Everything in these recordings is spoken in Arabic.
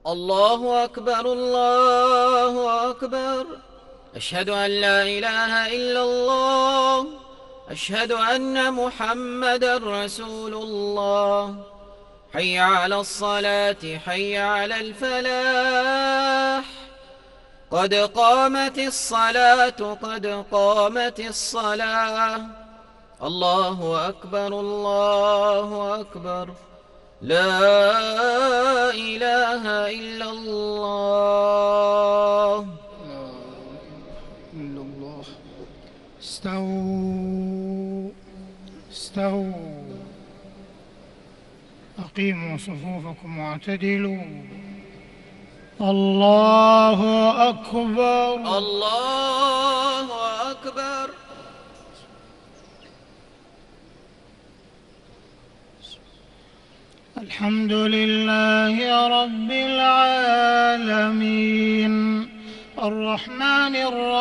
الله أكبر الله أكبر. أشهد أن لا إله إلا الله. أشهد أن محمدا رسول الله. حي على الصلاة حي على الفلاح. قد قامت الصلاة قد قامت الصلاة. الله أكبر الله أكبر. لا إله إلا الله. إلا الله. استووا استووا. أقيموا صفوفكم واعتدلوا. الله أكبر الله أكبر. الحمد لله رب العالمين الرحمن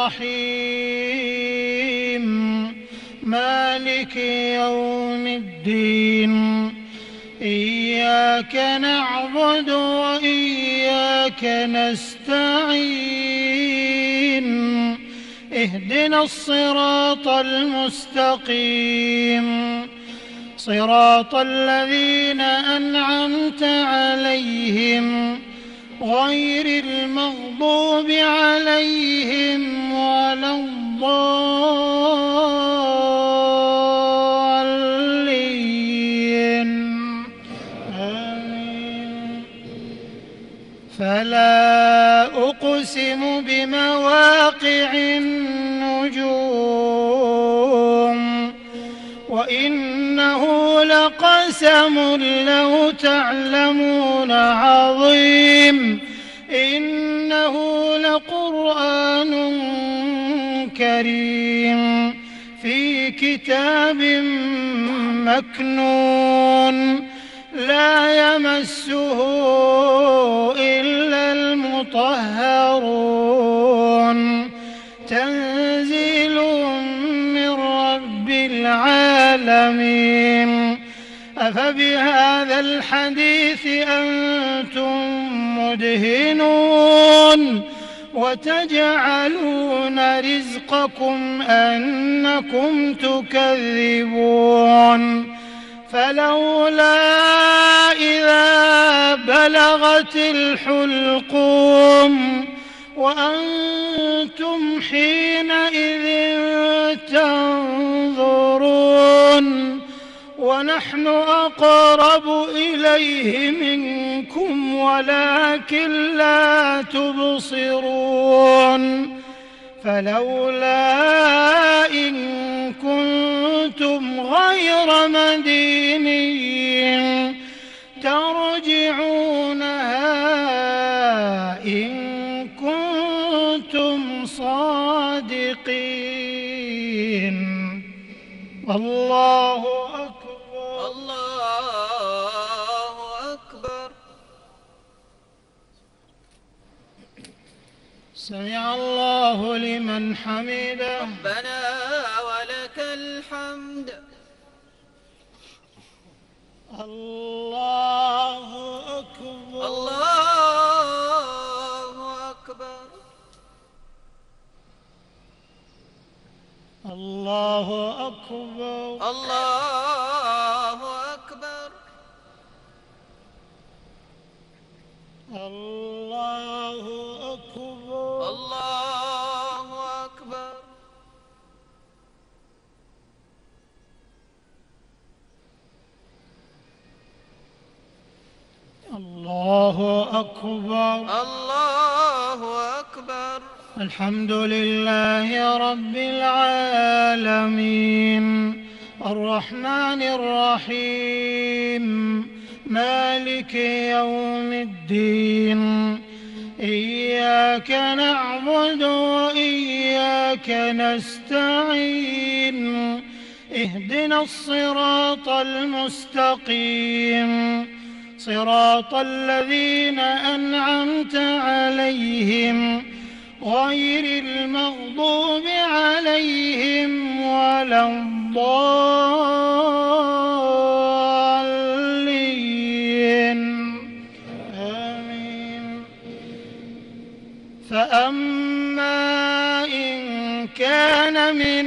الرحيم مالك يوم الدين إياك نعبد وإياك نستعين اهدنا الصراط المستقيم صراط الذين أنعمت عليهم غير المغضوب عليهم ولا الضالين آمين. فلا أقسم بمواقع النجوم وإنه لقسم لو تعلمون عظيم إنه لقرآن كريم في كتاب مكنون لا يمسه إلا المطهرون تنزيل من رب العالمين. أفبهذا الحديث أنتم مدهنون وتجعلون رزقكم أنكم تكذبون فلولا إذا بلغت الحلقوم وأنتم حينئذ تنظرون ونحن أقرب إليه منكم ولكن لا تبصرون فلولا إن كنتم غير مدينين ترجعونها إن كنتم صادقين. الله أكبر الله أكبر. سمع الله لمن حمده. ربنا ولك الحمد. الله أكبر الله أكبر. الله أكبر الله أكبر. الله أكبر الله أكبر. الله أكبر الله أكبر. الحمد لله رب العالمين الرحمن الرحيم مالك يوم الدين إياك نعبد وإياك نستعين اهدنا الصراط المستقيم صراط الذين أنعمت عليهم غير المغضوب عليهم ولا الضالين آمين. فأما إن كان من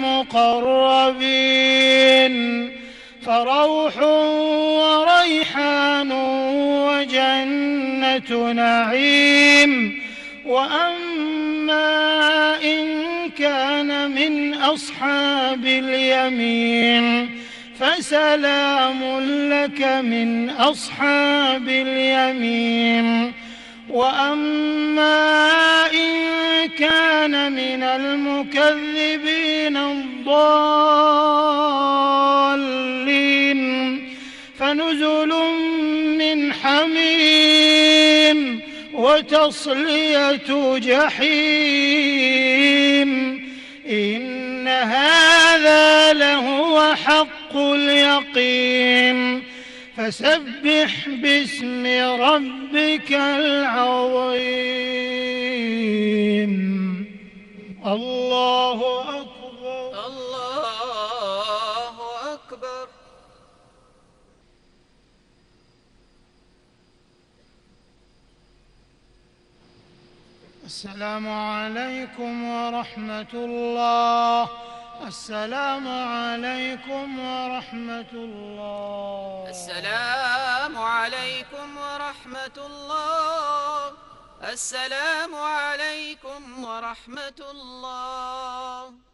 المقربين فروح وريحان وجنة نعيم. وأما إن كان من أصحاب اليمين فسلام لك من أصحاب اليمين. وأما إن كان من المكذبين الضالين فنزل من حميم وتصلية جحيم. إن هذا لهو حق اليقين. فسبح باسم ربك العظيم. الله أكبر. الله أكبر. السلام عليكم ورحمة الله. السلام عليكم ورحمة الله. السلام عليكم ورحمة الله. السلام عليكم ورحمة الله.